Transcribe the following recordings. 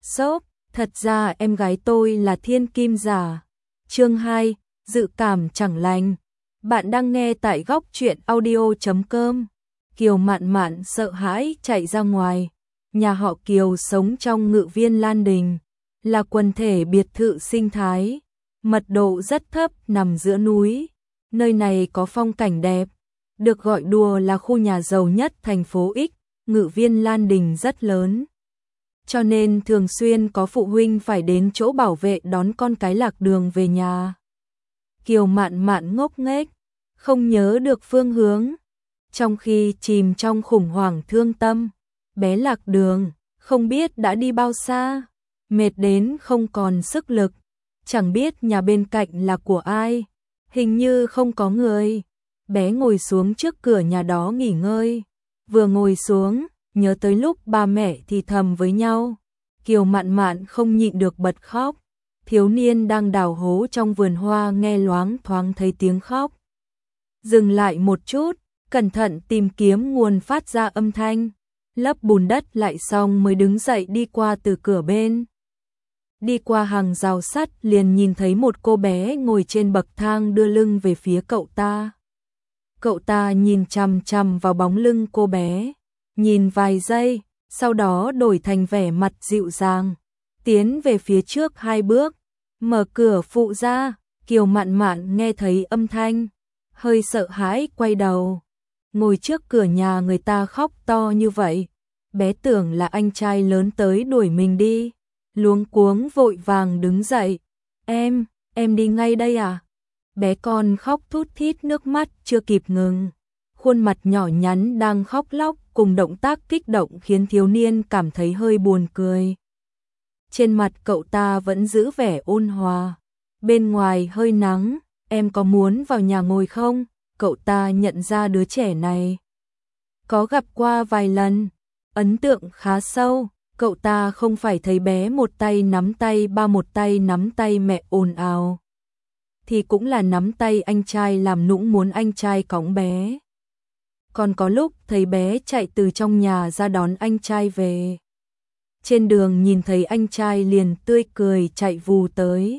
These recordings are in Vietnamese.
Sốp, thật ra em gái tôi là thiên kim giả. Chương 2, dự cảm chẳng lành. Bạn đang nghe tại góc truyện audio.com. Kiều Mạn Mạn sợ hãi chạy ra ngoài. Nhà họ Kiều sống trong Ngự Viên Lan Đình, là quần thể biệt thự sinh thái, mật độ rất thấp nằm giữa núi. Nơi này có phong cảnh đẹp, được gọi đùa là khu nhà giàu nhất thành phố X. Ngự Viên Lan Đình rất lớn, cho nên thường xuyên có phụ huynh phải đến chỗ bảo vệ đón con cái lạc đường về nhà. Kiều Mạn Mạn ngốc nghếch, không nhớ được phương hướng. Trong khi chìm trong khủng hoảng thương tâm, bé lạc đường, không biết đã đi bao xa, mệt đến không còn sức lực, chẳng biết nhà bên cạnh là của ai, hình như không có người. Bé ngồi xuống trước cửa nhà đó nghỉ ngơi, vừa ngồi xuống, nhớ tới lúc ba mẹ thì thầm với nhau. Kiều Mạn Mạn không nhịn được bật khóc. Thiếu niên đang đào hố trong vườn hoa nghe loáng thoáng thấy tiếng khóc. Dừng lại một chút, cẩn thận tìm kiếm nguồn phát ra âm thanh, lấp bùn đất lại xong mới đứng dậy đi qua từ cửa bên. Đi qua hàng rào sắt liền nhìn thấy một cô bé ngồi trên bậc thang đưa lưng về phía cậu ta. Cậu ta nhìn chằm chằm vào bóng lưng cô bé, nhìn vài giây, sau đó đổi thành vẻ mặt dịu dàng, tiến về phía trước 2 bước, mở cửa phụ ra. Kiều Mạn Mạn nghe thấy âm thanh, hơi sợ hãi quay đầu. Ngồi trước cửa nhà người ta khóc to như vậy, bé tưởng là anh trai lớn tới đuổi mình đi, luống cuống vội vàng đứng dậy. Em đi ngay đây à? Bé con khóc thút thít, nước mắt chưa kịp ngừng. Khuôn mặt nhỏ nhắn đang khóc lóc cùng động tác kích động khiến thiếu niên cảm thấy hơi buồn cười. Trên mặt cậu ta vẫn giữ vẻ ôn hòa. Bên ngoài hơi nắng, em có muốn vào nhà ngồi không? Cậu ta nhận ra đứa trẻ này, có gặp qua vài lần, ấn tượng khá sâu. Cậu ta không phải thấy bé một tay nắm tay ba một tay nắm tay mẹ ồn ào, thì cũng là nắm tay anh trai làm nũng muốn anh trai cõng bé. Còn có lúc thấy bé chạy từ trong nhà ra đón anh trai về. Trên đường nhìn thấy anh trai liền tươi cười chạy vù tới.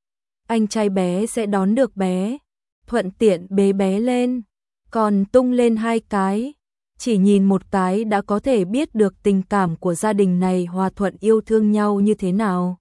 Anh trai bé sẽ đón được bé, thuận tiện bế bé lên, còn tung lên 2 cái. Chỉ nhìn một cái đã có thể biết được tình cảm của gia đình này hòa thuận yêu thương nhau như thế nào.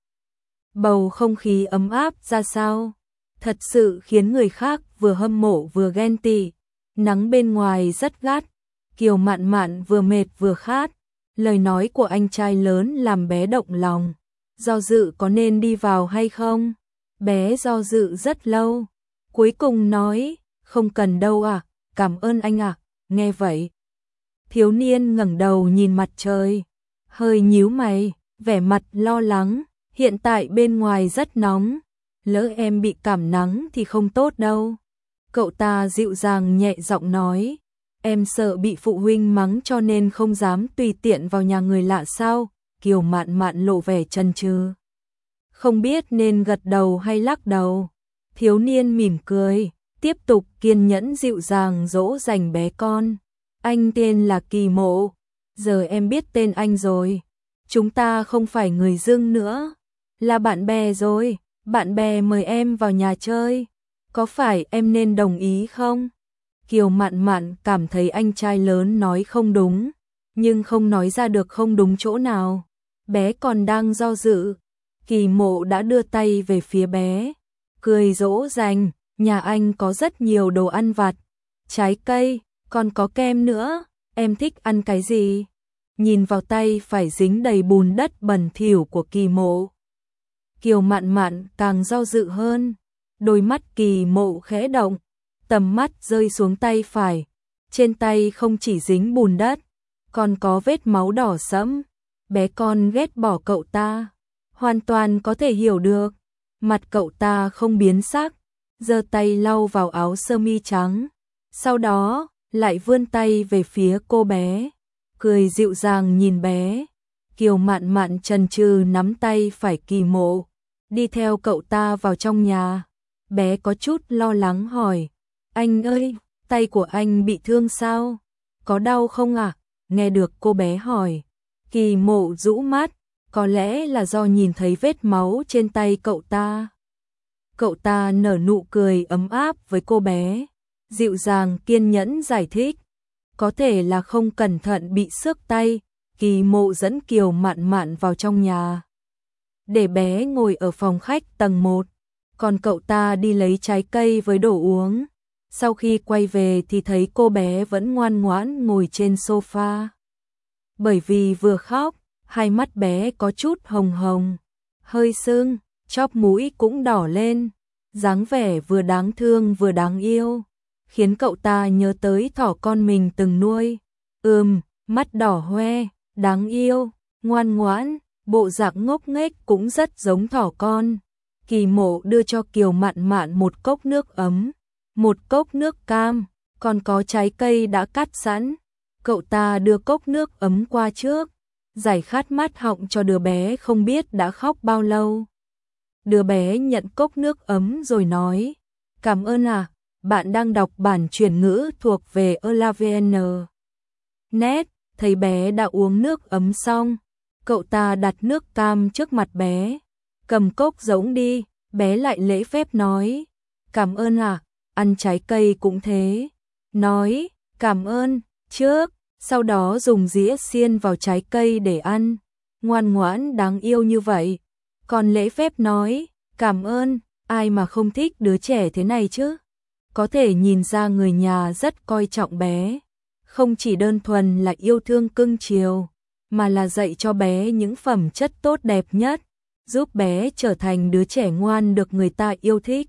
Bầu không khí ấm áp ra sao, thật sự khiến người khác vừa hâm mộ vừa ghen tị. Nắng bên ngoài rất gắt, Kiều Mạn Mạn vừa mệt vừa khát. Lời nói của anh trai lớn làm bé động lòng, do dự có nên đi vào hay không. Bé do dự rất lâu, cuối cùng nói, không cần đâu ạ, cảm ơn anh ạ. Nghe vậy, thiếu niên ngẩng đầu nhìn mặt trời, hơi nhíu mày, vẻ mặt lo lắng. Hiện tại bên ngoài rất nóng, lỡ em bị cảm nắng thì không tốt đâu. Cậu ta dịu dàng nhẹ giọng nói, em sợ bị phụ huynh mắng cho nên không dám tùy tiện vào nhà người lạ sao? Kiều Mạn Mạn lộ vẻ chần chừ, không biết nên gật đầu hay lắc đầu. Thiếu niên mỉm cười, tiếp tục kiên nhẫn dịu dàng dỗ dành bé con. Anh tên là Kỳ Mộ, giờ em biết tên anh rồi. Chúng ta không phải người dưng nữa, là bạn bè rồi. Bạn bè mời em vào nhà chơi, có phải em nên đồng ý không? Kiều Mạn Mạn cảm thấy anh trai lớn nói không đúng, nhưng không nói ra được không đúng chỗ nào. Bé còn đang do dự, Kỳ Mộ đã đưa tay về phía bé, cười dỗ dành, nhà anh có rất nhiều đồ ăn vặt, trái cây, còn có kem nữa, em thích ăn cái gì? Nhìn vào tay phải dính đầy bùn đất bẩn thỉu của Kỳ Mộ, Kiều Mạn Mạn càng do dự hơn. Đôi mắt Kỳ Mộ khẽ động, tầm mắt rơi xuống tay phải. Trên tay không chỉ dính bùn đất, còn có vết máu đỏ sẫm. Bé con ghét bỏ cậu ta, hoàn toàn có thể hiểu được. Mặt cậu ta không biến sắc, giơ tay lau vào áo sơ mi trắng, sau đó lại vươn tay về phía cô bé, cười dịu dàng nhìn bé. Kiều Mạn Mạn chần chừ nắm tay phải Kỳ Mộ, đi theo cậu ta vào trong nhà. Bé có chút lo lắng hỏi, anh ơi, tay của anh bị thương sao? Có đau không ạ? Nghe được cô bé hỏi, Kỳ Mộ rũ mắt, có lẽ là do nhìn thấy vết máu trên tay cậu ta. Cậu ta nở nụ cười ấm áp với cô bé, dịu dàng kiên nhẫn giải thích. Có thể là không cẩn thận bị xước tay, Kỳ Mộ dẫn Kiều Mạn Mạn vào trong nhà, để bé ngồi ở phòng khách tầng 1, còn cậu ta đi lấy trái cây với đồ uống. Sau khi quay về thì thấy cô bé vẫn ngoan ngoãn ngồi trên sofa. Bởi vì vừa khóc, hai mắt bé có chút hồng hồng, hơi sưng, chóp mũi cũng đỏ lên, dáng vẻ vừa đáng thương vừa đáng yêu, khiến cậu ta nhớ tới thỏ con mình từng nuôi. Mắt đỏ hoe, đáng yêu, ngoan ngoãn, bộ dạng ngốc nghếch cũng rất giống thỏ con. Kỳ Mộ đưa cho Kiều Mạn Mạn một cốc nước ấm, một cốc nước cam, còn có trái cây đã cắt sẵn. Cậu ta đưa cốc nước ấm qua trước, giải khát mát họng cho đứa bé không biết đã khóc bao lâu. Đứa bé nhận cốc nước ấm rồi nói, cảm ơn à, bạn đang đọc bản chuyển ngữ thuộc về ELAVN. Net, thấy bé đã uống nước ấm xong, cậu ta đặt nước cam trước mặt bé, cầm cốc giống đi, bé lại lễ phép nói, cảm ơn à, ăn trái cây cũng thế. Nói, cảm ơn, trước, sau đó dùng dĩa xiên vào trái cây để ăn, ngoan ngoãn đáng yêu như vậy. Còn lễ phép nói, cảm ơn, ai mà không thích đứa trẻ thế này chứ. Có thể nhìn ra người nhà rất coi trọng bé, không chỉ đơn thuần là yêu thương cưng chiều, mà là dạy cho bé những phẩm chất tốt đẹp nhất, giúp bé trở thành đứa trẻ ngoan được người ta yêu thích.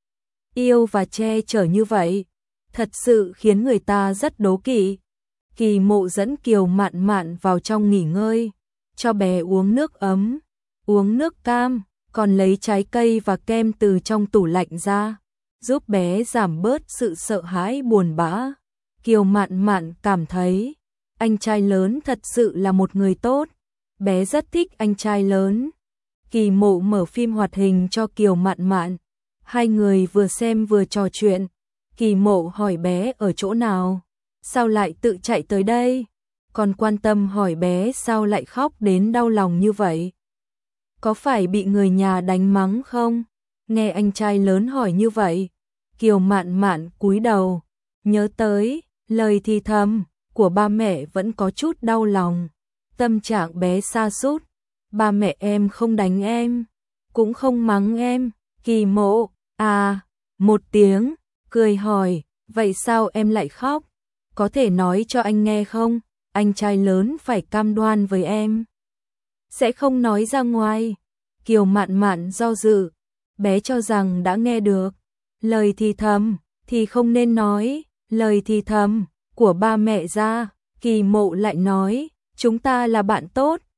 Yêu và che chở như vậy, thật sự khiến người ta rất đố kỵ. Kỳ Mộ dẫn Kiều Mạn Mạn vào trong nghỉ ngơi, cho bé uống nước ấm, uống nước cam, còn lấy trái cây và kem từ trong tủ lạnh ra, giúp bé giảm bớt sự sợ hãi buồn bã. Kiều Mạn Mạn cảm thấy anh trai lớn thật sự là một người tốt, bé rất thích anh trai lớn. Kỳ Mộ mở phim hoạt hình cho Kiều Mạn Mạn, hai người vừa xem vừa trò chuyện. Kỳ Mộ hỏi bé ở chỗ nào, sao lại tự chạy tới đây, còn quan tâm hỏi bé sao lại khóc đến đau lòng như vậy. Có phải bị người nhà đánh mắng không? Nghe anh trai lớn hỏi như vậy, Kiều Mạn Mạn cúi đầu, nhớ tới lời thì thầm của ba mẹ vẫn có chút đau lòng. Tâm trạng bé sa sút, ba mẹ em không đánh em, cũng không mắng em. Kỳ Mộ, à, một tiếng, cười hỏi, vậy sao em lại khóc? Có thể nói cho anh nghe không? Anh trai lớn phải cam đoan với em, sẽ không nói ra ngoài. Kiều Mạn Mạn do dự, bé cho rằng đã nghe được. Lời thì thầm thì không nên nói, lời thì thầm của ba mẹ ra. Kỳ Mộ lại nói, chúng ta là bạn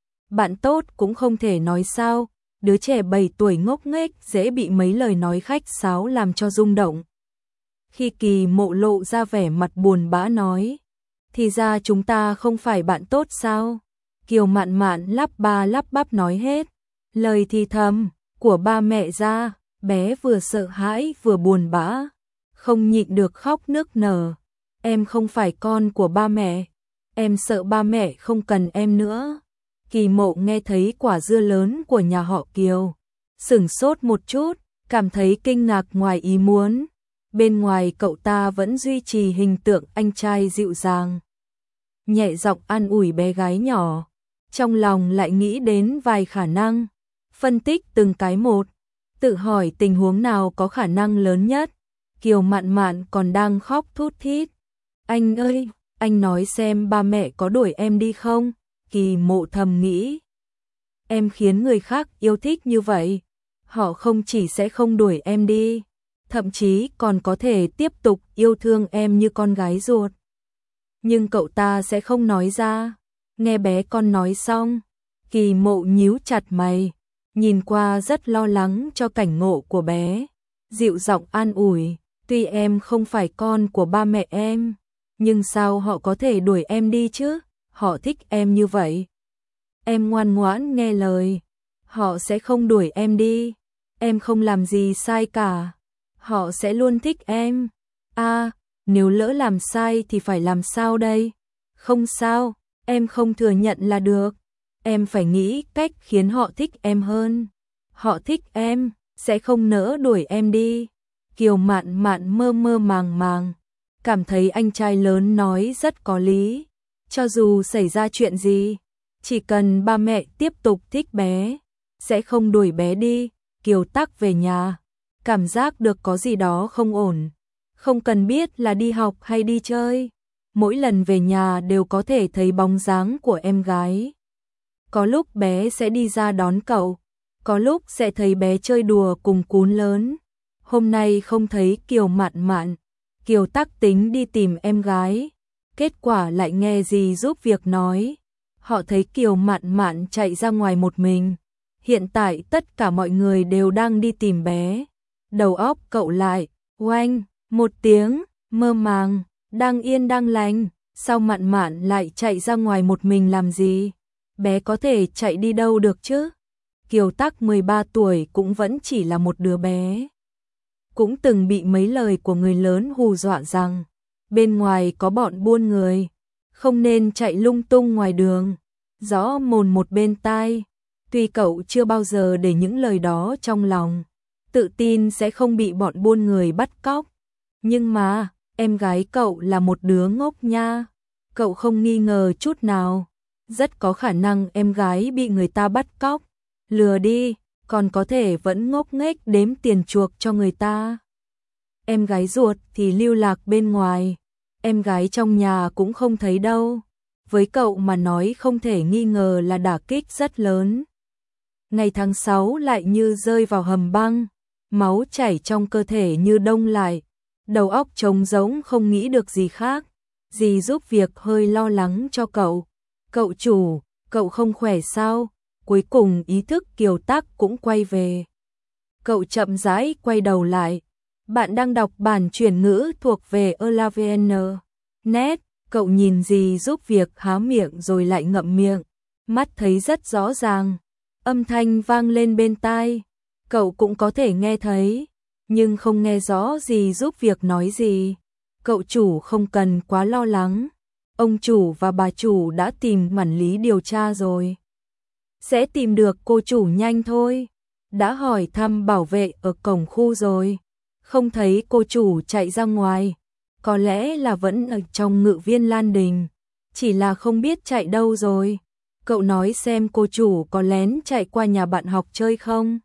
tốt cũng không thể nói sao. Đứa trẻ 7 tuổi ngốc nghếch dễ bị mấy lời nói khách sáo làm cho rung động. Khi Kỳ Mộ lộ ra vẻ mặt buồn bã nói, thì ra chúng ta không phải bạn tốt sao? Kiều Mạn Mạn lắp ba lắp bắp nói hết. Lời thì thầm của ba mẹ ra, bé vừa sợ hãi vừa buồn bã, không nhịn được khóc nức nở. Em không phải con của ba mẹ, em sợ ba mẹ không cần em nữa. Kỳ Mộ nghe thấy quả dưa lớn của nhà họ Kiều, sửng sốt một chút, cảm thấy kinh ngạc ngoài ý muốn. Bên ngoài cậu ta vẫn duy trì hình tượng anh trai dịu dàng, nhẹ giọng an ủi bé gái nhỏ, trong lòng lại nghĩ đến vài khả năng, phân tích từng cái một, tự hỏi tình huống nào có khả năng lớn nhất. Kiều Mạn Mạn còn đang khóc thút thít. Anh ơi, anh nói xem ba mẹ có đuổi em đi không? Kỳ Mộ thầm nghĩ, em khiến người khác yêu thích như vậy, họ không chỉ sẽ không đuổi em đi, thậm chí còn có thể tiếp tục yêu thương em như con gái ruột. Nhưng cậu ta sẽ không nói ra. Nghe bé con nói xong, Kỳ Mộ nhíu chặt mày, nhìn qua rất lo lắng cho cảnh ngộ của bé, dịu giọng an ủi, tuy em không phải con của ba mẹ em, nhưng sao họ có thể đuổi em đi chứ? Họ thích em như vậy, em ngoan ngoãn nghe lời, họ sẽ không đuổi em đi. Em không làm gì sai cả, họ sẽ luôn thích em. À, nếu lỡ làm sai thì phải làm sao đây? Không sao, em không thừa nhận là được. em phải nghĩ cách khiến họ thích em hơn. Họ thích em, sẽ không nỡ đuổi em đi. Kiều Mạn Mạn mơ mơ màng màng, cảm thấy anh trai lớn nói rất có lý. Cho dù xảy ra chuyện gì, chỉ cần ba mẹ tiếp tục thích bé, sẽ không đuổi bé đi. Kiều Tắc về nhà, cảm giác được có gì đó không ổn. Không cần biết là đi học hay đi chơi, mỗi lần về nhà đều có thể thấy bóng dáng của em gái. Có lúc bé sẽ đi ra đón cậu, có lúc sẽ thấy bé chơi đùa cùng cún lớn. Hôm nay không thấy Kiều Mạn Mạn, Kiều Tắc tính đi tìm em gái, kết quả lại nghe dì giúp việc nói. Họ thấy Kiều Mạn Mạn chạy ra ngoài một mình. Hiện tại tất cả mọi người đều đang đi tìm bé. Đầu óc cậu lại, oanh, một tiếng, mơ màng, đang yên đang lành. Sao Mạn Mạn lại chạy ra ngoài một mình làm gì? Bé có thể chạy đi đâu được chứ? Kiều Tắc 13 tuổi cũng vẫn chỉ là một đứa bé. Cũng từng bị mấy lời của người lớn hù dọa rằng bên ngoài có bọn buôn người, không nên chạy lung tung ngoài đường. Rõ mồn một bên tai. Tuy cậu chưa bao giờ để những lời đó trong lòng, tự tin sẽ không bị bọn buôn người bắt cóc. Nhưng mà, em gái cậu là một đứa ngốc nha. Cậu không nghi ngờ chút nào. Rất có khả năng em gái bị người ta bắt cóc, lừa đi, còn có thể vẫn ngốc nghếch đếm tiền chuộc cho người ta. Em gái ruột thì lưu lạc bên ngoài, em gái trong nhà cũng không thấy đâu. Với cậu mà nói không thể nghi ngờ là đả kích rất lớn. Ngày tháng 6 lại như rơi vào hầm băng, máu chảy trong cơ thể như đông lại, đầu óc trống rỗng không nghĩ được gì khác. Dì giúp việc hơi lo lắng cho cậu. Cậu chủ, cậu không khỏe sao? Cuối cùng ý thức Kiều Tắc cũng quay về. Cậu chậm rãi quay đầu lại. Bạn đang đọc bản chuyển ngữ thuộc về ELAVN.net. Cậu nhìn dì giúp việc há miệng rồi lại ngậm miệng. Mắt thấy rất rõ ràng. Âm thanh vang lên bên tai. Cậu cũng có thể nghe thấy, nhưng không nghe rõ dì giúp việc nói gì. Cậu chủ không cần quá lo lắng. Ông chủ và bà chủ đã tìm quản lý điều tra rồi. Sẽ tìm được cô chủ nhanh thôi. Đã hỏi thăm bảo vệ ở cổng khu rồi. Không thấy cô chủ chạy ra ngoài. Có lẽ là vẫn ở trong Ngự Viên Lan Đình. Chỉ là không biết chạy đâu rồi. Cậu nói xem cô chủ có lén chạy qua nhà bạn học chơi không?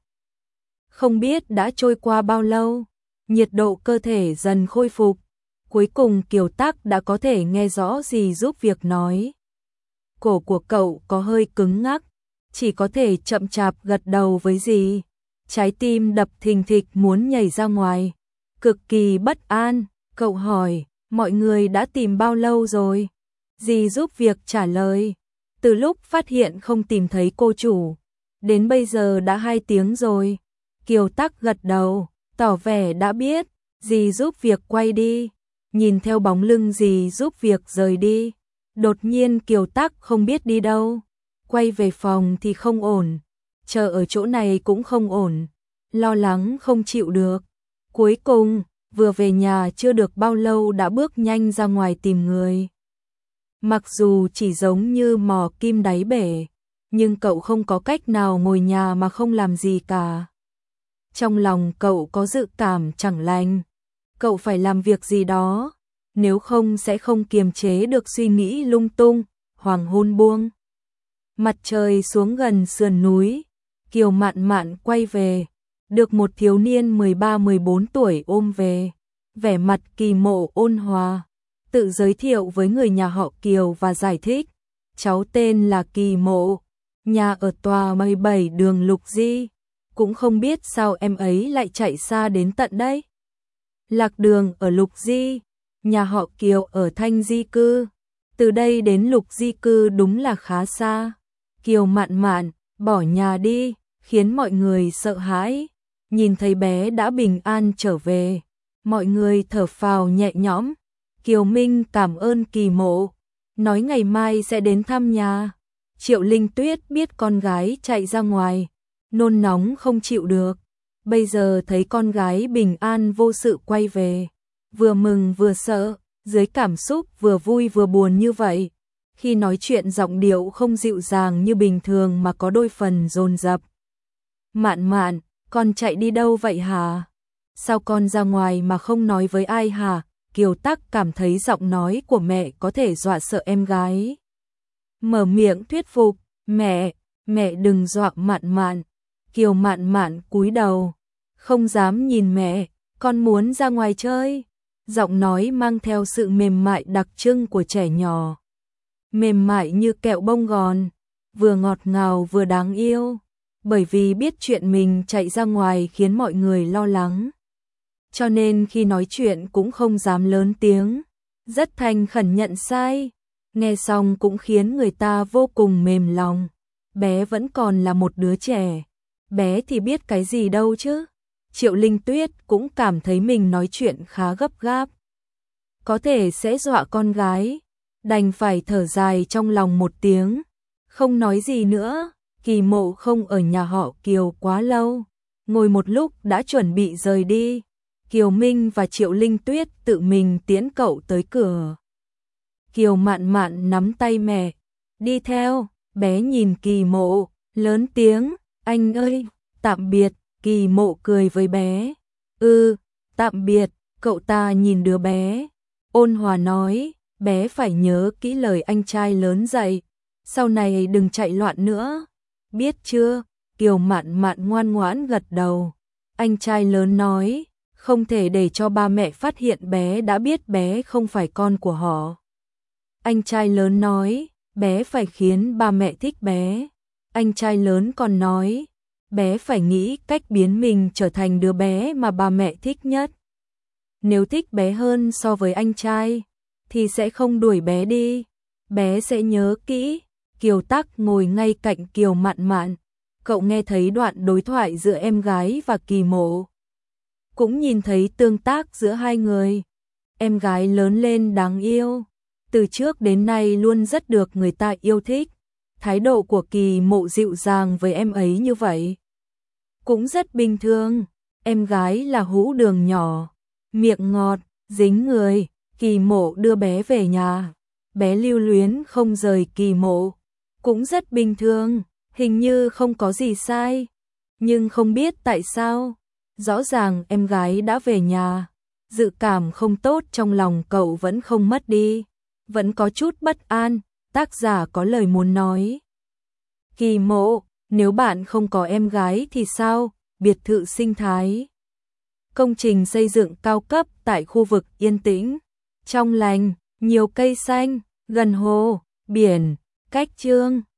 Không biết đã trôi qua bao lâu. Nhiệt độ cơ thể dần khôi phục. Cuối cùng Kiều Tắc đã có thể nghe rõ gì giúp việc nói. Cổ của cậu có hơi cứng ngắc, chỉ có thể chậm chạp gật đầu với dì. Trái tim đập thình thịch muốn nhảy ra ngoài. Cực kỳ bất an, cậu hỏi, mọi người đã tìm bao lâu rồi? Dì giúp việc trả lời, từ lúc phát hiện không tìm thấy cô chủ, đến bây giờ đã 2 tiếng rồi. Kiều Tắc gật đầu, tỏ vẻ đã biết. Dì giúp việc quay đi, nhìn theo bóng lưng dì giúp việc rời đi. Đột nhiên Kiều Tắc không biết đi đâu. Quay về phòng thì không ổn, chờ ở chỗ này cũng không ổn, lo lắng không chịu được. Cuối cùng, vừa về nhà chưa được bao lâu đã bước nhanh ra ngoài tìm người. Mặc dù chỉ giống như mò kim đáy bể, nhưng cậu không có cách nào ngồi nhà mà không làm gì cả. Trong lòng cậu có dự cảm chẳng lành. Cậu phải làm việc gì đó, nếu không sẽ không kiềm chế được suy nghĩ lung tung. Hoàng hôn buông, mặt trời xuống gần sườn núi. Kiều Mạn Mạn quay về, được một thiếu niên 13-14 tuổi ôm về, vẻ mặt kỳ mộ ôn hòa, tự giới thiệu với người nhà họ Kiều và giải thích, cháu tên là Kỳ Mộ, nhà ở tòa 17 đường Lục Di, cũng không biết sao em ấy lại chạy xa đến tận đây. Lạc đường ở Lục Di, nhà họ Kiều ở Thanh Di Cư, từ đây đến Lục Di Cư đúng là khá xa. Kiều Mạn Mạn bỏ nhà đi, khiến mọi người sợ hãi. Nhìn thấy bé đã bình an trở về, mọi người thở phào nhẹ nhõm. Kiều Minh cảm ơn Kỳ Mộ, nói ngày mai sẽ đến thăm nhà. Triệu Linh Tuyết biết con gái chạy ra ngoài, nôn nóng không chịu được. Bây giờ thấy con gái bình an vô sự quay về, vừa mừng vừa sợ, dưới cảm xúc vừa vui vừa buồn như vậy. Khi nói chuyện giọng điệu không dịu dàng như bình thường mà có đôi phần dồn dập. Mạn Mạn, con chạy đi đâu vậy hả? Sao con ra ngoài mà không nói với ai hả? Kiều Tắc cảm thấy giọng nói của mẹ có thể dọa sợ em gái. Mở miệng thuyết phục, mẹ đừng dọa Mạn Mạn. Kiều Mạn Mạn cúi đầu, không dám nhìn mẹ, con muốn ra ngoài chơi. Giọng nói mang theo sự mềm mại đặc trưng của trẻ nhỏ. Mềm mại như kẹo bông gòn, vừa ngọt ngào vừa đáng yêu. Bởi vì biết chuyện mình chạy ra ngoài khiến mọi người lo lắng, cho nên khi nói chuyện cũng không dám lớn tiếng, rất thành khẩn nhận sai. Nghe xong cũng khiến người ta vô cùng mềm lòng. Bé vẫn còn là một đứa trẻ, bé thì biết cái gì đâu chứ. Triệu Linh Tuyết cũng cảm thấy mình nói chuyện khá gấp gáp, có thể sẽ dọa con gái, đành phải thở dài trong lòng một tiếng, không nói gì nữa. Kỳ Mộ không ở nhà họ Kiều quá lâu, ngồi một lúc đã chuẩn bị rời đi. Kiều Minh và Triệu Linh Tuyết tự mình tiễn cậu tới cửa. Kiều Mạn Mạn nắm tay mẹ, đi theo. Bé nhìn Kỳ Mộ, lớn tiếng, anh ơi, tạm biệt. Kỳ Mộ cười với bé, tạm biệt. Cậu ta nhìn đứa bé, ôn hòa nói, bé phải nhớ kỹ lời anh trai lớn dạy, sau này đừng chạy loạn nữa, biết chưa? Kiều Mạn Mạn ngoan ngoãn gật đầu. Anh trai lớn nói, không thể để cho ba mẹ phát hiện bé đã biết bé không phải con của họ. Anh trai lớn nói, bé phải khiến ba mẹ thích bé. Anh trai lớn còn nói, bé phải nghĩ cách biến mình trở thành đứa bé mà ba mẹ thích nhất. Nếu thích bé hơn so với anh trai, thì sẽ không đuổi bé đi. Bé sẽ nhớ kỹ. Kiều Tắc ngồi ngay cạnh Kiều Mạn Mạn. Cậu nghe thấy đoạn đối thoại giữa em gái và Kỳ Mộ, cũng nhìn thấy tương tác giữa hai người. Em gái lớn lên đáng yêu, từ trước đến nay luôn rất được người ta yêu thích. Thái độ của Kỳ Mộ dịu dàng với em ấy như vậy cũng rất bình thường. Em gái là hũ đường nhỏ, miệng ngọt, dính người. Kỳ Mộ đưa bé về nhà, bé lưu luyến không rời Kỳ Mộ, cũng rất bình thường, hình như không có gì sai. Nhưng không biết tại sao, rõ ràng em gái đã về nhà, dự cảm không tốt trong lòng cậu vẫn không mất đi, vẫn có chút bất an. Tác giả có lời muốn nói. Kỳ Mộ, nếu bạn không có em gái thì sao? Biệt thự sinh thái, công trình xây dựng cao cấp tại khu vực yên tĩnh, trong lành, nhiều cây xanh, gần hồ, biển, cách Chương